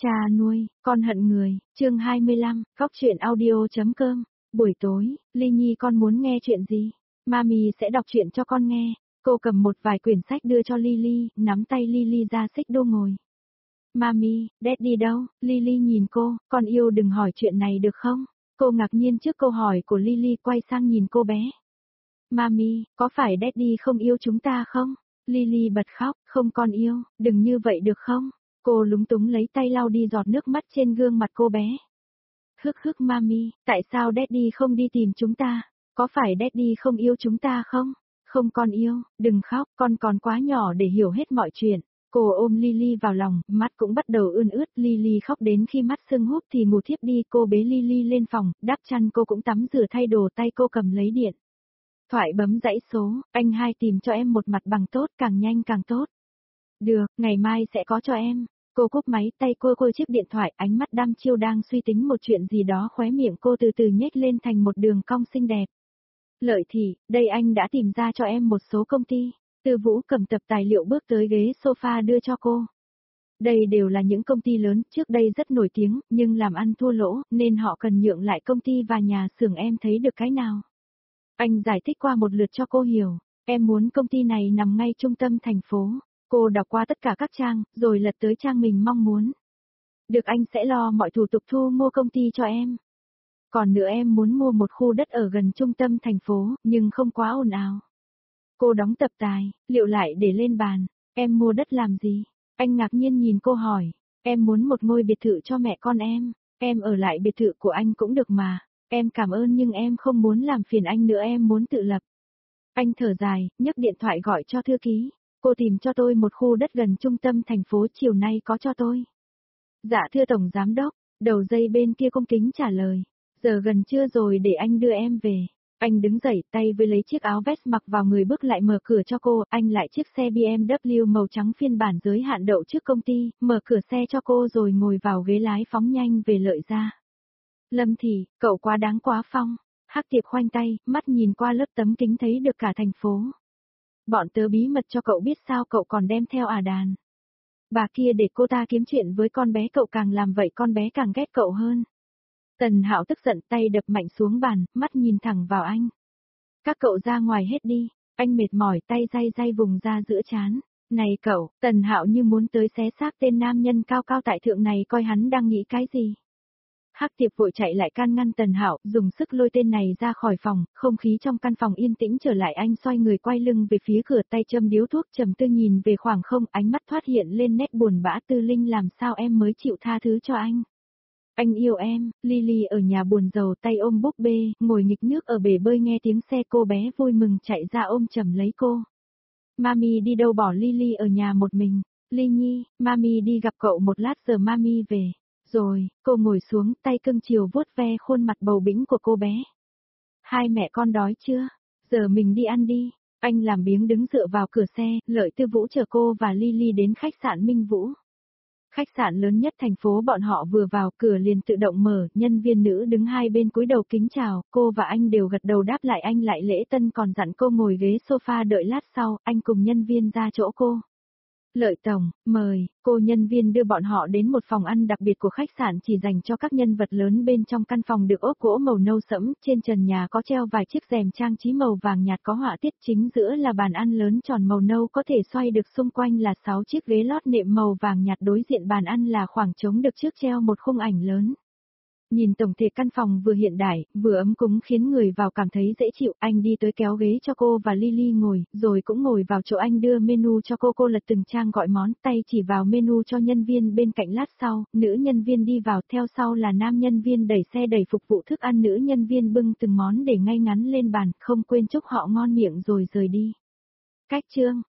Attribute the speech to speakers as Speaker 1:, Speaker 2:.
Speaker 1: Cha nuôi, con hận người, chương 25, góc truyện audio.com. Buổi tối, Ly Nhi con muốn nghe chuyện gì? Mami sẽ đọc truyện cho con nghe. Cô cầm một vài quyển sách đưa cho Lily, nắm tay Lily ra xích đô ngồi. Mami, Daddy đâu? Lily nhìn cô, con yêu đừng hỏi chuyện này được không? Cô ngạc nhiên trước câu hỏi của Lily, quay sang nhìn cô bé. Mami, có phải Daddy không yêu chúng ta không? Lily bật khóc, không con yêu, đừng như vậy được không? Cô lúng túng lấy tay lau đi giọt nước mắt trên gương mặt cô bé. Hức mami, tại sao Daddy không đi tìm chúng ta? Có phải Daddy không yêu chúng ta không? Không con yêu, đừng khóc, con còn quá nhỏ để hiểu hết mọi chuyện. Cô ôm Lily vào lòng, mắt cũng bắt đầu ươn ướt, Lily khóc đến khi mắt sưng húp thì ngủ thiếp đi, cô bế Lily lên phòng, đắp chăn, cô cũng tắm rửa thay đồ, tay cô cầm lấy điện thoại bấm dãy số, anh hai tìm cho em một mặt bằng tốt, càng nhanh càng tốt. Được, ngày mai sẽ có cho em. Cô cúp máy, tay cô chiếc điện thoại, ánh mắt đăm chiêu đang suy tính một chuyện gì đó, khóe miệng cô từ từ nhếch lên thành một đường cong xinh đẹp. Lợi Thị, đây anh đã tìm ra cho em một số công ty. Tư Vũ cầm tập tài liệu bước tới ghế sofa đưa cho cô. Đây đều là những công ty lớn, trước đây rất nổi tiếng, nhưng làm ăn thua lỗ, nên họ cần nhượng lại công ty và nhà xưởng, em thấy được cái nào? Anh giải thích qua một lượt cho cô hiểu, em muốn công ty này nằm ngay trung tâm thành phố. Cô đọc qua tất cả các trang, rồi lật tới trang mình mong muốn. Được, anh sẽ lo mọi thủ tục thu mua công ty cho em. Còn nữa, em muốn mua một khu đất ở gần trung tâm thành phố, nhưng không quá ồn ào. Cô đóng tập tài, liệu lại để lên bàn. Em mua đất làm gì? Anh ngạc nhiên nhìn cô hỏi. Em muốn một ngôi biệt thự cho mẹ con em ở lại biệt thự của anh cũng được mà. Em cảm ơn nhưng em không muốn làm phiền anh nữa, em muốn tự lập. Anh thở dài, nhấc điện thoại gọi cho thư ký. Cô tìm cho tôi một khu đất gần trung tâm thành phố, chiều nay có cho tôi. Dạ thưa Tổng Giám Đốc, đầu dây bên kia cung kính trả lời. Giờ gần trưa rồi, để anh đưa em về. Anh đứng dậy, tay với lấy chiếc áo vest mặc vào người, bước lại mở cửa cho cô. Anh lại chiếc xe BMW màu trắng phiên bản giới hạn đậu trước công ty, mở cửa xe cho cô rồi ngồi vào ghế lái phóng nhanh về Lợi Gia. Lâm Thị, cậu quá đáng quá Phong. Hắc Tiệp khoanh tay, mắt nhìn qua lớp tấm kính thấy được cả thành phố. Bọn tớ bí mật cho cậu biết sao cậu còn đem theo đàn. Bà kia để cô ta kiếm chuyện với con bé, cậu càng làm vậy con bé càng ghét cậu hơn. Tần Hạo tức giận, tay đập mạnh xuống bàn, mắt nhìn thẳng vào anh. Các cậu ra ngoài hết đi. Anh mệt mỏi, tay day vùng ra giữa trán. Này cậu, Tần Hạo như muốn tới xé xác tên nam nhân cao cao tại thượng này, coi hắn đang nghĩ cái gì. Hắc Tiệp vội chạy lại can ngăn Tần Hạo, dùng sức lôi tên này ra khỏi phòng, không khí trong căn phòng yên tĩnh trở lại. Anh xoay người quay lưng về phía cửa, tay châm điếu thuốc, trầm tư nhìn về khoảng không, ánh mắt thoát hiện lên nét buồn bã. Tư Linh, làm sao em mới chịu tha thứ cho anh? Anh yêu em. Lily ở nhà buồn rầu, tay ôm búp bê, ngồi nghịch nước ở bể bơi, nghe tiếng xe cô bé vui mừng chạy ra ôm chầm lấy cô. Mami đi đâu bỏ Lily ở nhà một mình? Ly Nhi, Mami đi gặp cậu một lát, giờ Mami về. Rồi, cô ngồi xuống, tay cưng chiều vuốt ve khuôn mặt bầu bĩnh của cô bé. Hai mẹ con đói chưa? Giờ mình đi ăn đi. Anh làm biếng đứng dựa vào cửa xe, Lợi Tư Vũ chở cô và Lily đến khách sạn Minh Vũ. Khách sạn lớn nhất thành phố, bọn họ vừa vào cửa liền tự động mở, nhân viên nữ đứng hai bên cúi đầu kính chào, cô và anh đều gật đầu đáp lại. Anh lại lễ tân còn dặn cô ngồi ghế sofa đợi lát sau, anh cùng nhân viên ra chỗ cô. Lợi tổng, mời. Cô nhân viên đưa bọn họ đến một phòng ăn đặc biệt của khách sạn chỉ dành cho các nhân vật lớn. Bên trong căn phòng được ốp gỗ màu nâu sẫm, trên trần nhà có treo vài chiếc rèm trang trí màu vàng nhạt có họa tiết, chính giữa là bàn ăn lớn tròn màu nâu có thể xoay được, xung quanh là 6 chiếc ghế lót nệm màu vàng nhạt, đối diện bàn ăn là khoảng trống được trước treo một khung ảnh lớn. Nhìn tổng thể căn phòng vừa hiện đại, vừa ấm cúng khiến người vào cảm thấy dễ chịu. Anh đi tới kéo ghế cho cô và Lily ngồi, rồi cũng ngồi vào chỗ anh đưa menu cho cô lật từng trang gọi món, tay chỉ vào menu cho nhân viên bên cạnh. Lát sau, nữ nhân viên đi vào, theo sau là nam nhân viên đẩy xe đẩy phục vụ thức ăn, nữ nhân viên bưng từng món để ngay ngắn lên bàn, không quên chúc họ ngon miệng rồi rời đi. Cách chương